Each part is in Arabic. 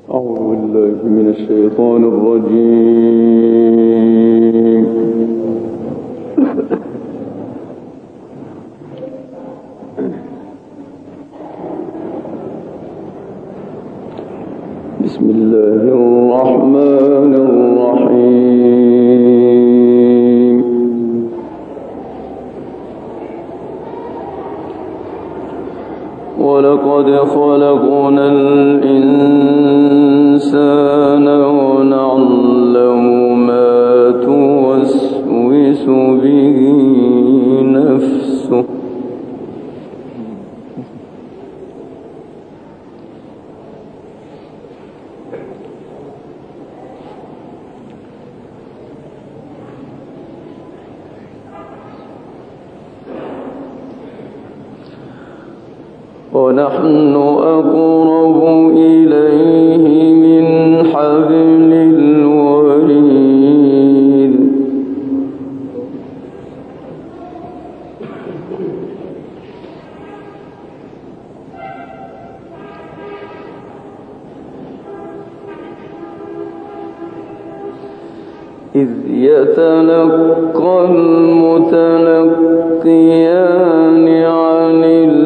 أعوذ بالله من الشيطان الرجيم. بسم الله الرحمن الرحيم. ولقد خلقنا الإنسان ونعلم ما توسوس به نفسه ونحن أقرب إليه من حبل الوريد. إذ يتلقى المتلقيان عن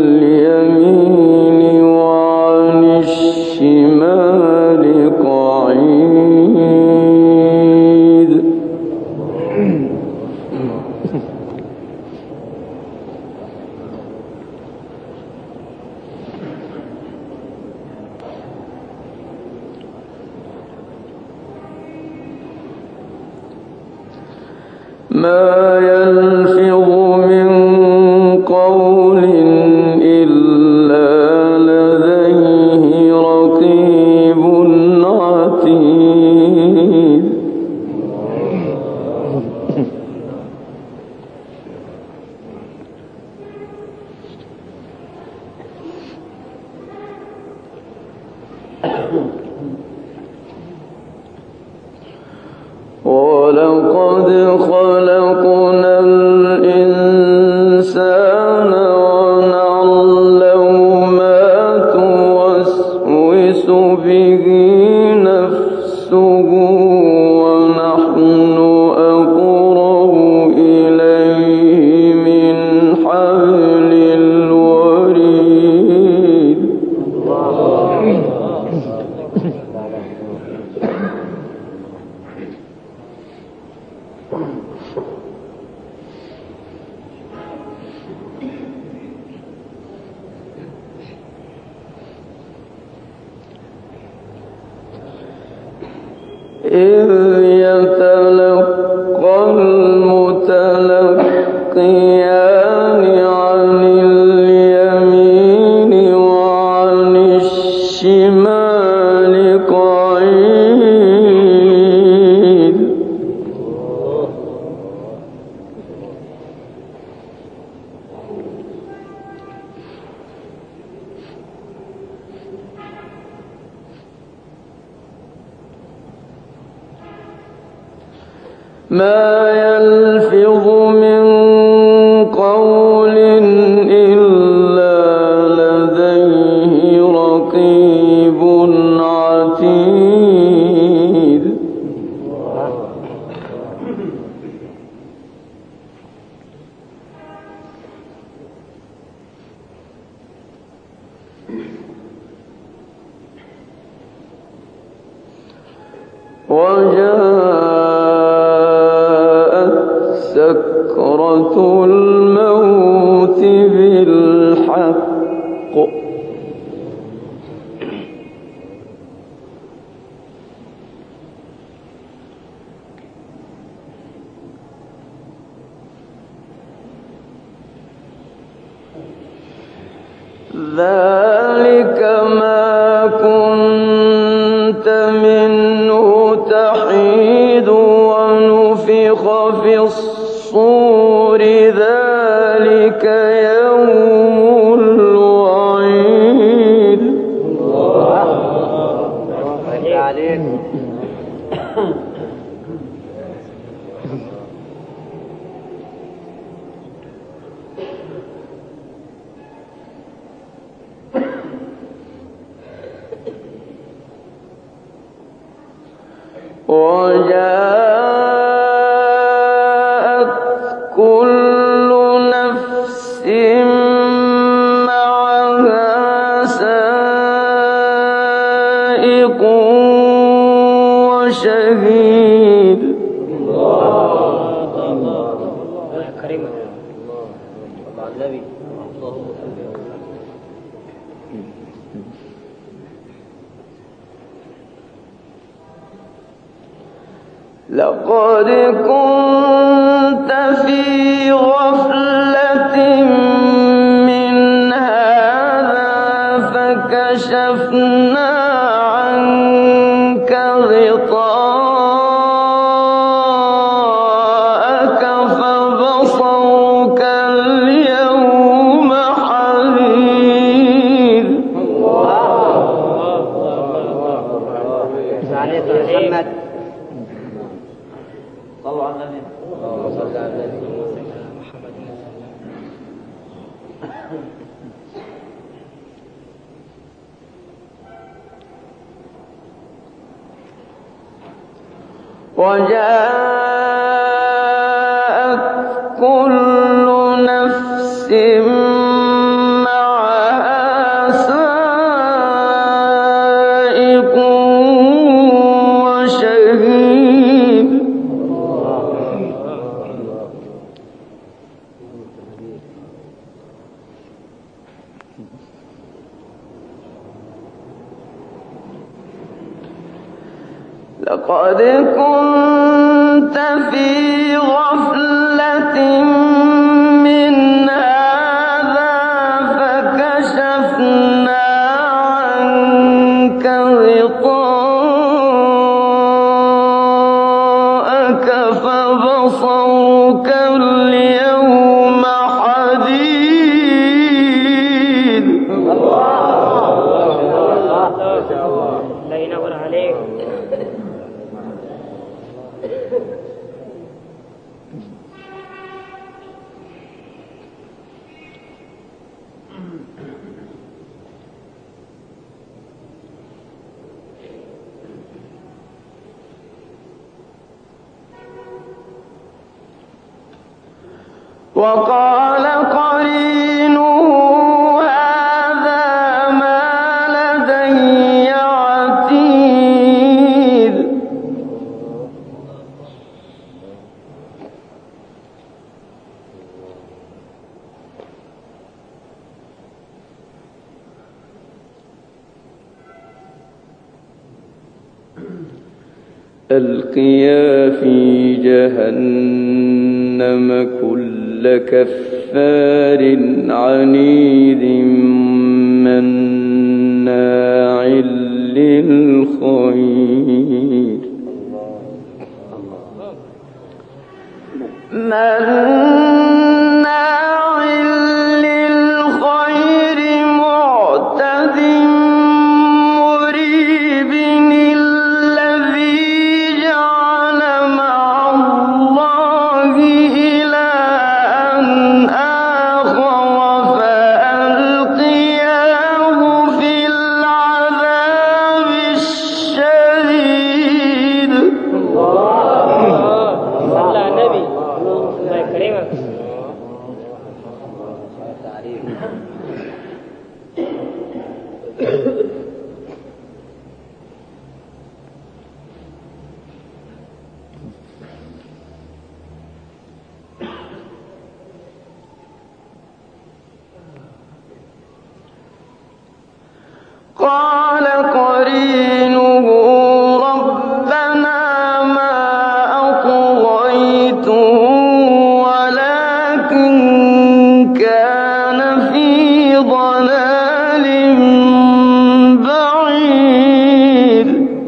اليمين وعن الشمال قعيد. ما يلفظ من قول إلا لديه رقيب عتيد. ولقد خلقنا الإنسان ونعلم ما توسوس به نفسه ونحن أقرب إليه من حبل الوريد. إذ يتلقى المتلقيان عن اليمين وعن الشمال قعيد. ما يلفظ من قول إلا لديه رقيب عتيد. وجاءت سكرة الموت بالحق. ذلك ما كنت منه تحيد ونفخ في الصور ذلك يوم الوعيد. لقد كنت في غفلة من هذا فكشفنا عنك غطاءك فبصرك اليوم حديد. محمد صلوا على النبي. وجاءت كل نفس معها سائق وشهيد. لقد كنت في غفلة من هذا فكشفنا عنك غطاءك فبصرك اليوم حديد. لا ينور عليك. وقال قرينه هذا ما لدي عتيد. ألقيا في جهنم كل كفار عنيد مناع للخير معتد مريب الذي جعل مع الله إلها آخر فألقياه في العذاب الشديد. صلى على النبي. الله يكرمك. قال قرينه ربنا ما أطغيته ولكن كان في ضلال بعيد.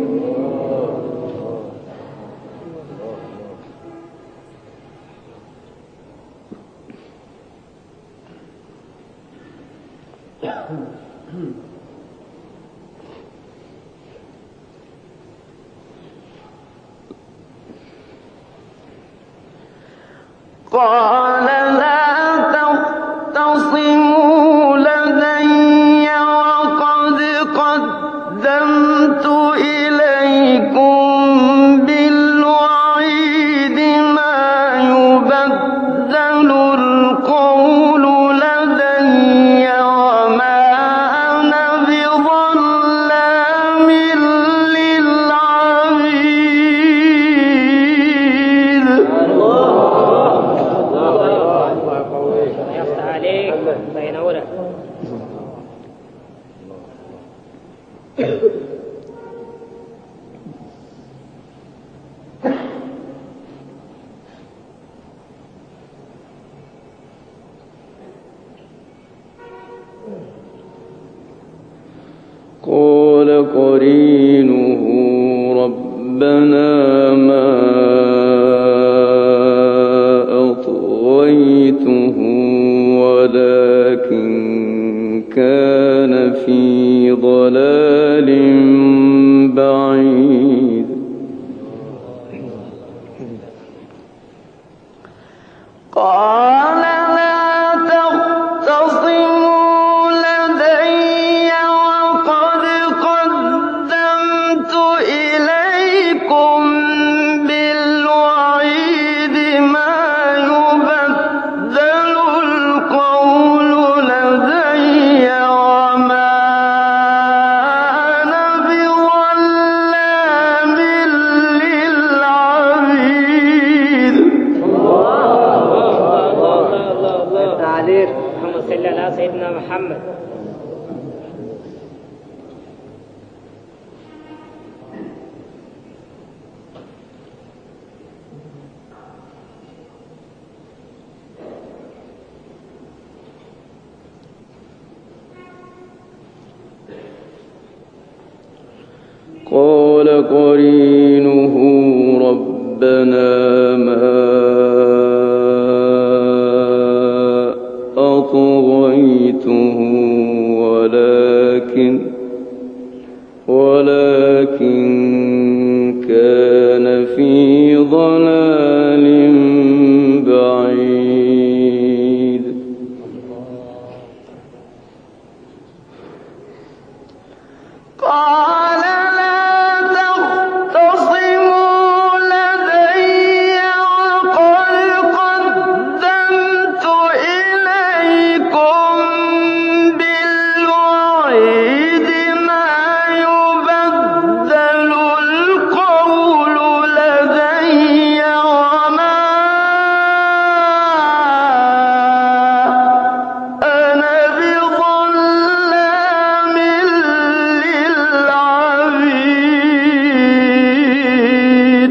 قال لا تختصموا لدي وقد قدمت إليكم بالوعيد ما يبدل القول لدي وما أنا بظلام للعبيد. قال قرينه ربنا ما أطغيته ولكن كان في ضلال بعيد قال لا تختصموا لدي وقد قدمت إليكم بالوعيد ما يبدل القول لدي وما أنا بظلام للعبيد. عليك اللهم صل على سيدنا محمد. قال قرينه ربنا ما أطغيته ولكن كان في ضلال بعيد. قال لا تختصموا لدي وقد قدمت إليكم بالوعيد ما يبدل القول لدي وما أنا بظلام للعبيد.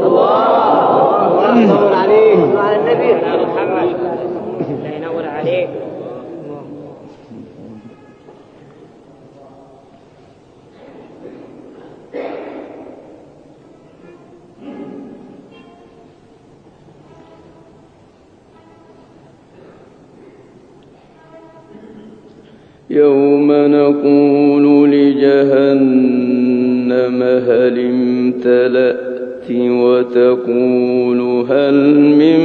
الله عليك وعلى النبي محمد. الله ينور عليك. يوم نقول لجهنم هل امتلأت وتقول هل من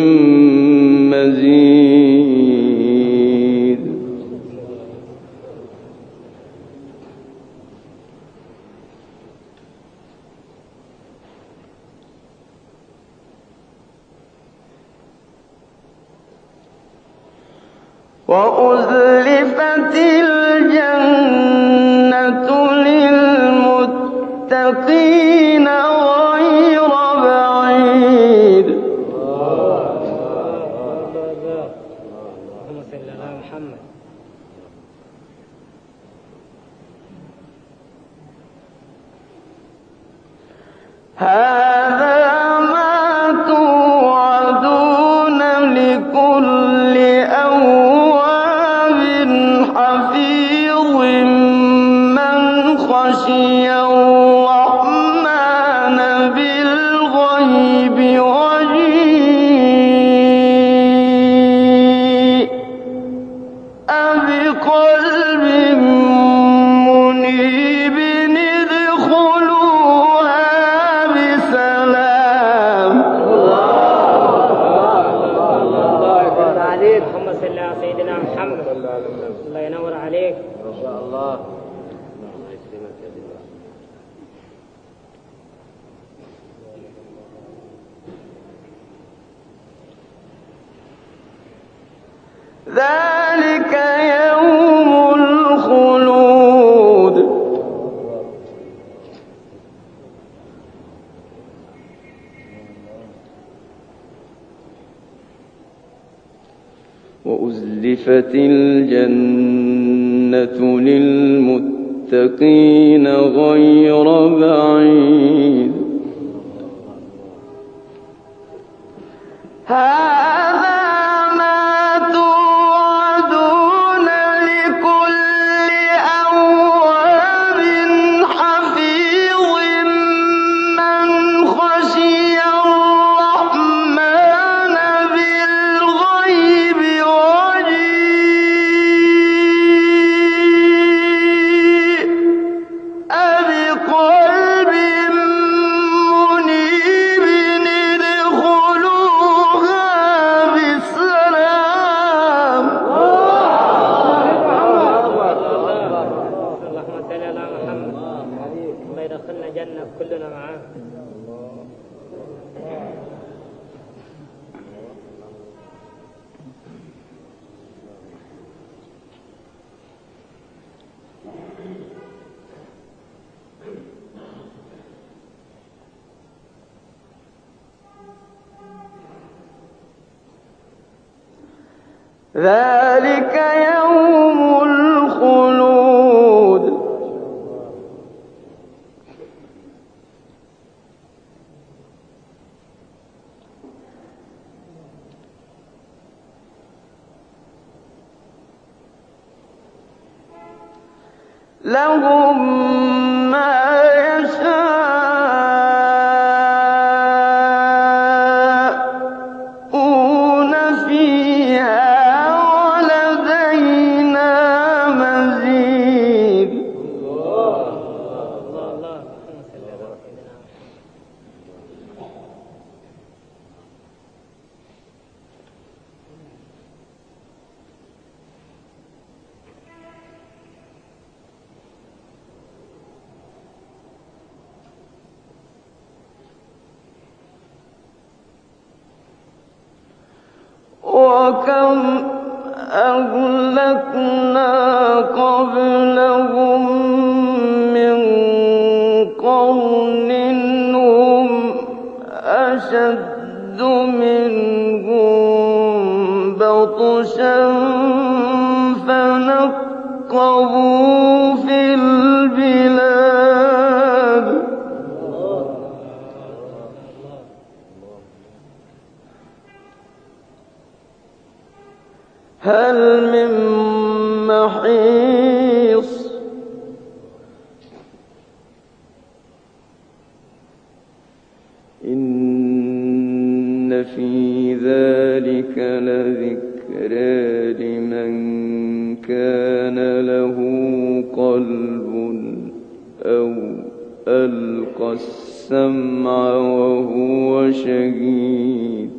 مزيد. وأزلفت الجنة للمتقين غير بعيد. اللهم صل على محمد. هذا ما توعدون لكل أواب حفيظ من خشي الرحمن بالغيب وجيء بقلب منيب ادخلوها بسلام. اللهم صل على سيدنا محمد. الله ينور عليك. ما شاء الله. ذلك يوم الخلود. وأزلفت الجنة للمتقين للمتقين غير بعيد. هذا ما توعدون لكل أواب حفيظ من خشي الرحمن بالغيب وجيء بقلب منيب ادخلوها بسلام. اللهم صل على محمد. الله يدخلنا جنة كلنا معاه. ذلك يوم الخلود. لهم ما يشاءون فيها ولدينا مزيد. وكم أهلكنا قبلهم من قرن هم أشد منهم بطشا فنقبوا في البلاد. هل من محيص. إن في ذلك لذكرى لمن كان له قلب أو ألقى السمع وهو شهيد.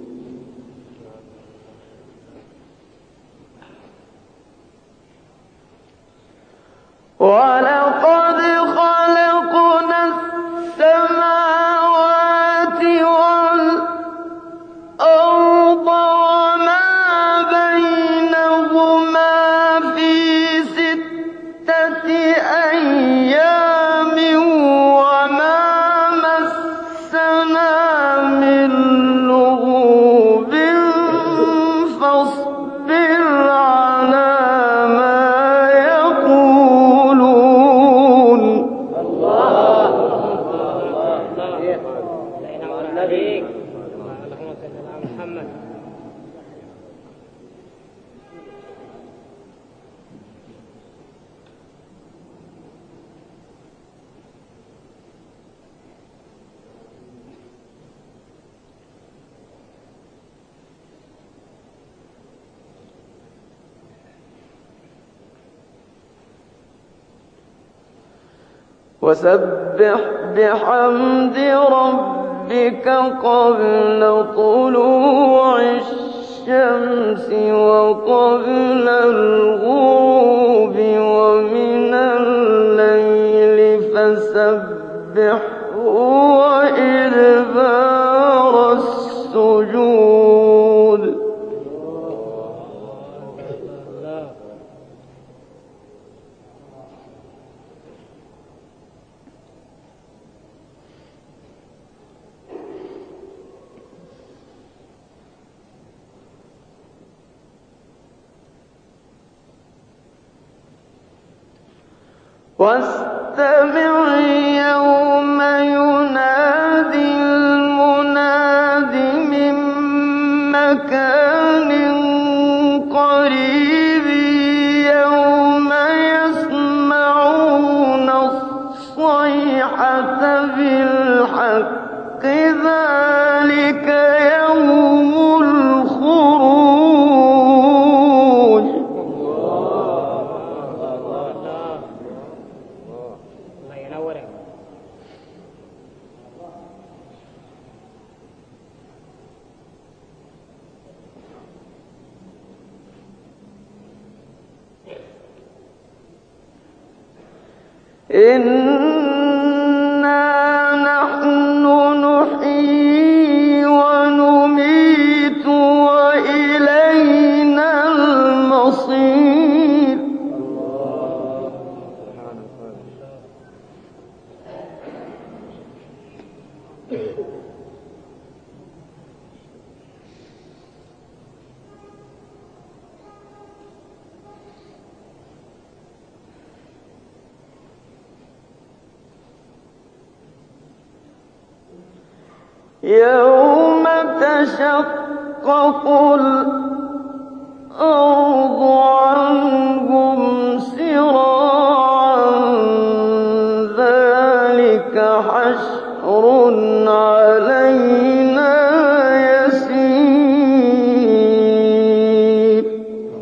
ولقد خلقنا السماوات والأرض وما بينهما في 6 أيام وما مسنا من لغوب فاصبر على ما وسبح بحمد ربك قبل طلوع الشمس وقبل الغروب ومن الليل فسبحه وإدبار السجود. واستمع يوم ينادي المناد من مكان قريب يوم يسمعون الصيحة بالحق ذلك يوم الخروج. الله ينورك. إنا نحن نحيي ونميت وإلينا المصير. يوم تشقق الأرض عنهم سراعا ذلك حشر علينا يسير.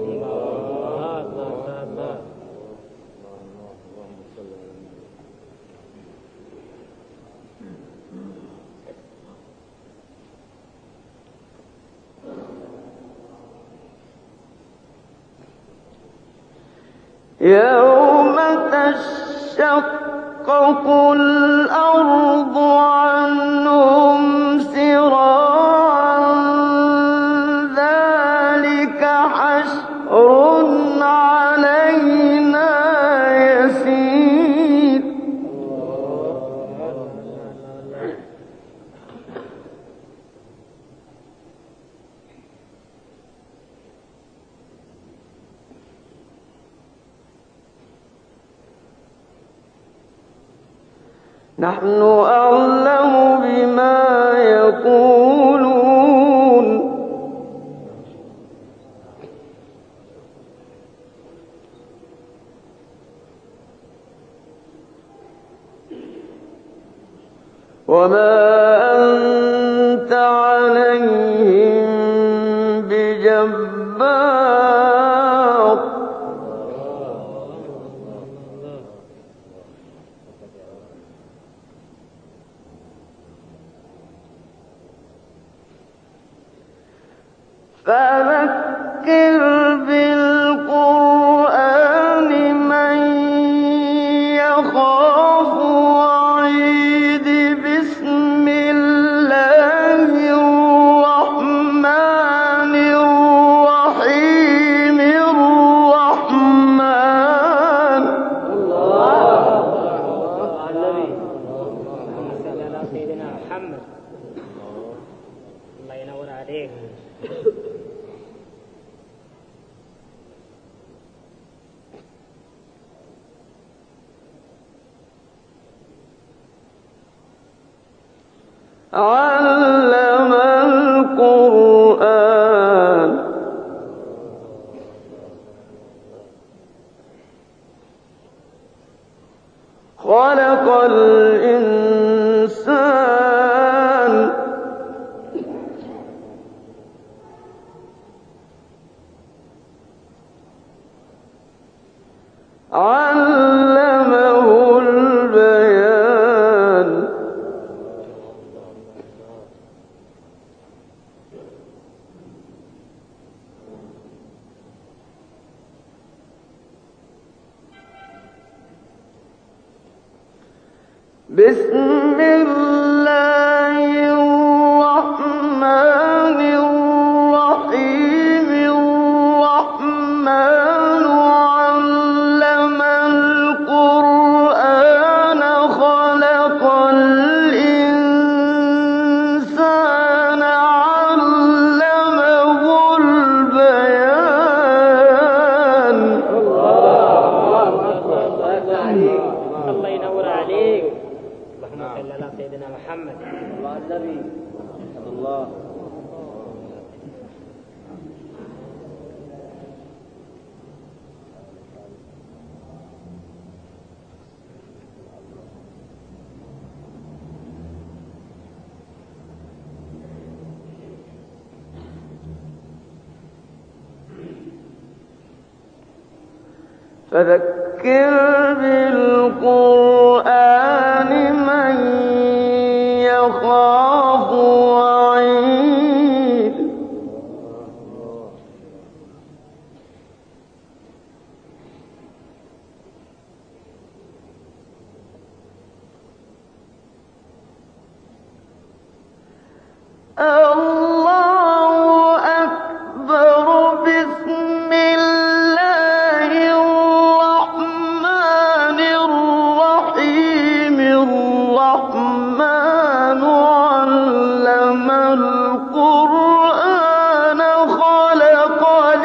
يوم تشقق الأرض عنهم سراعا ذلك حشر علينا يسير. نحن أعلم بما يقولون وما أنت عليهم بجبار. فذكر بالقرآن من يخاف وعيد. بسم الله الرحمن الرحيم. الرحمن اللهم صل على سيدنا محمد. الله ينور عليك. علم القرآن خلق الإنسان علمه البيان. بسم الله الرحمن الرحيم. الرحمن علم القرآن خلق الإنسان علمه البيان. الله أكبر. صل على سيدنا محمد. الله النبي الله. فذكر بالقرآن من يخاف وعيد. الله أكبر. بسم الله الرحمن الرحيم. الرحمن علم القرآن خلق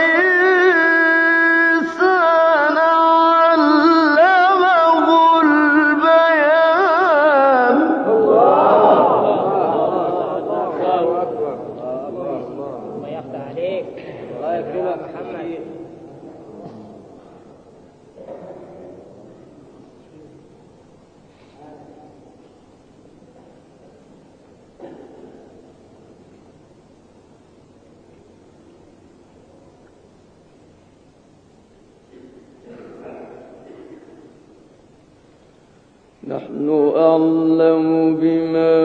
الإنسان علمه البيان. الله يفتح عليك. الله يكرمك محمد. نحن أعلم بما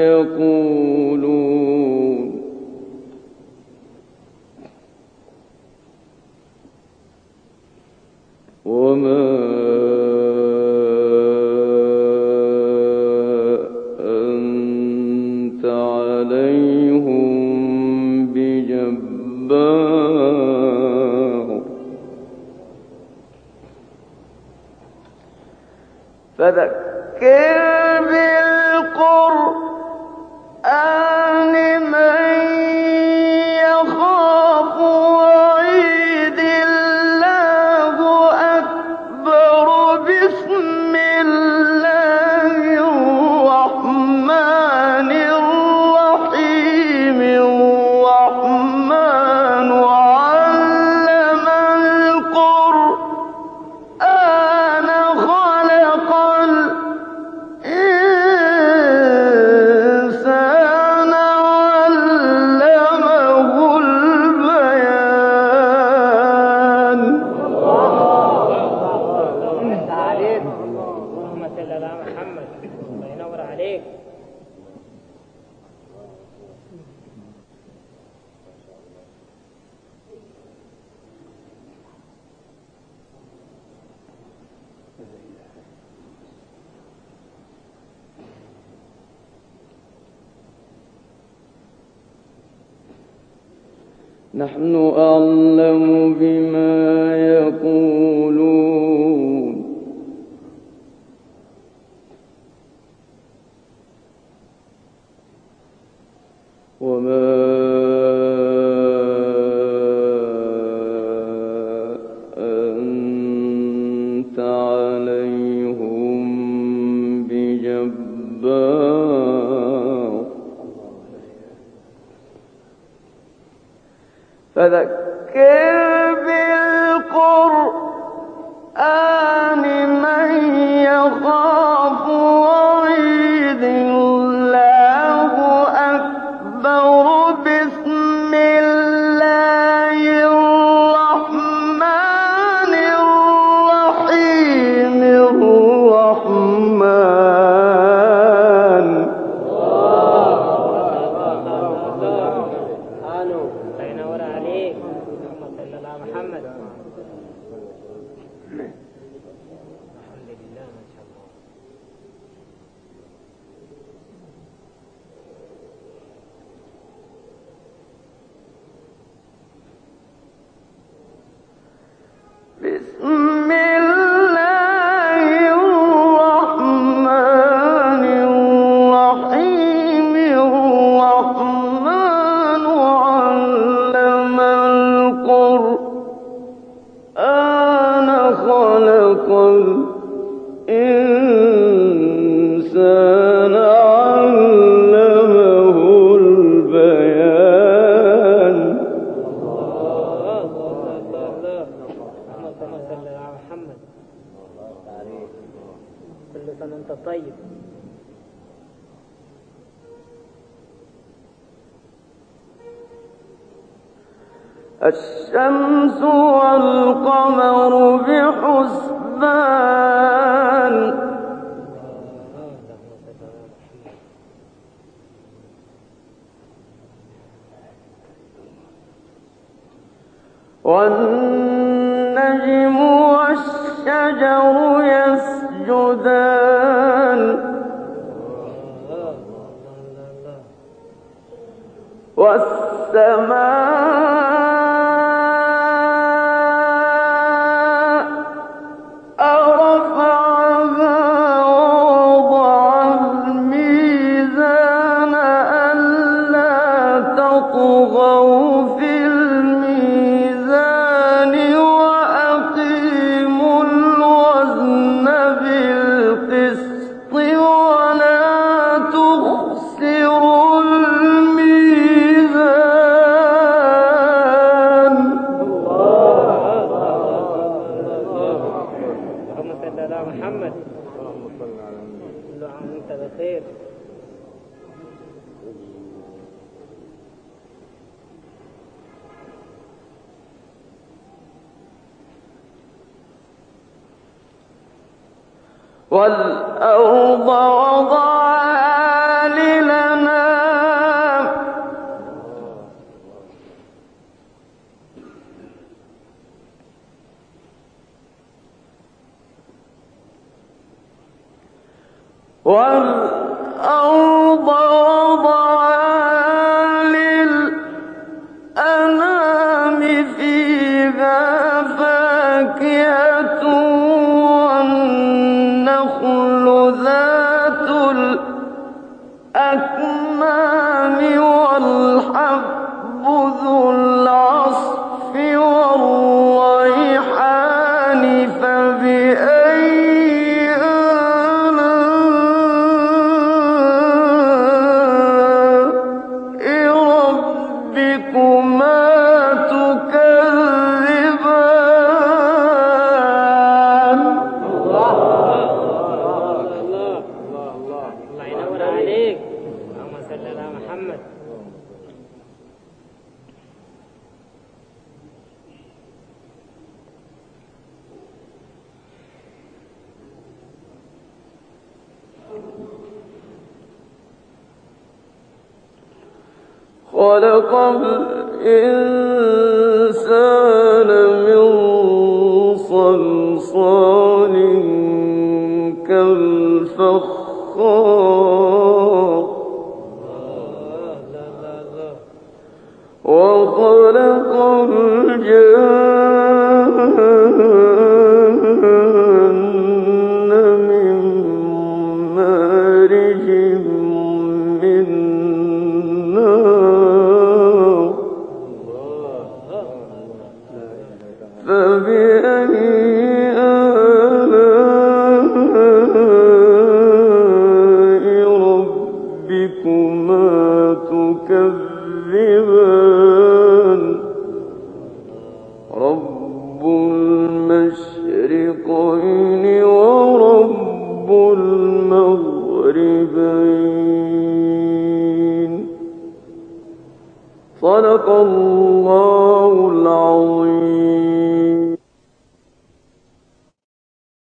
يقولون وما أنت عليهم بجبار. فذكر بالقرآن من يخاف وعيد. الله أكبر. بسم الله الرحمن الرحيم. الرحمن علم القرآن خلق الإنسان علمه البيان. يفتح عليك. اللهم صل على محمد. الله ينور عليك. نحن أعلم بما يقولون وما أنت عليهم بجبار. فذكر بالقرآن من يخاف وعيد. الله أكبر. بسم الله الرحمن الرحيم. الرحمن الله ينور عليك. اللهم صل على محمد. الحمد لله ما شاء الله. بسم الله الرحمن الرحيم. الرحمن علم القرآن خلق الإنسان كل سنة وأنت طيب. الشمس والقمر بحسبان والنجم والشجر يسجدان والسماء رفعها ووضع الميزان ألا تطغوا في الميزان وأقيموا الوزن بالقسط ولا تخسروا الميزان. اللهم صل على محمد. كل عام وأنت بخير. والأرض وضعها للأنام والأرض وضعها للأنام فيها فاكهة والنخل ذات الأكمام والحب ذو العصف والريحان فبأي آلاء ربكما تكذبان. الله ينور عليك. اللهم صل على محمد. خلق الإنسان من صلصال كالفخار وخلق الجن من مارج من نار فبأي آلاء ربكما تكذبان. رب المشرقين ورب المغربين. صدق الله العظيم.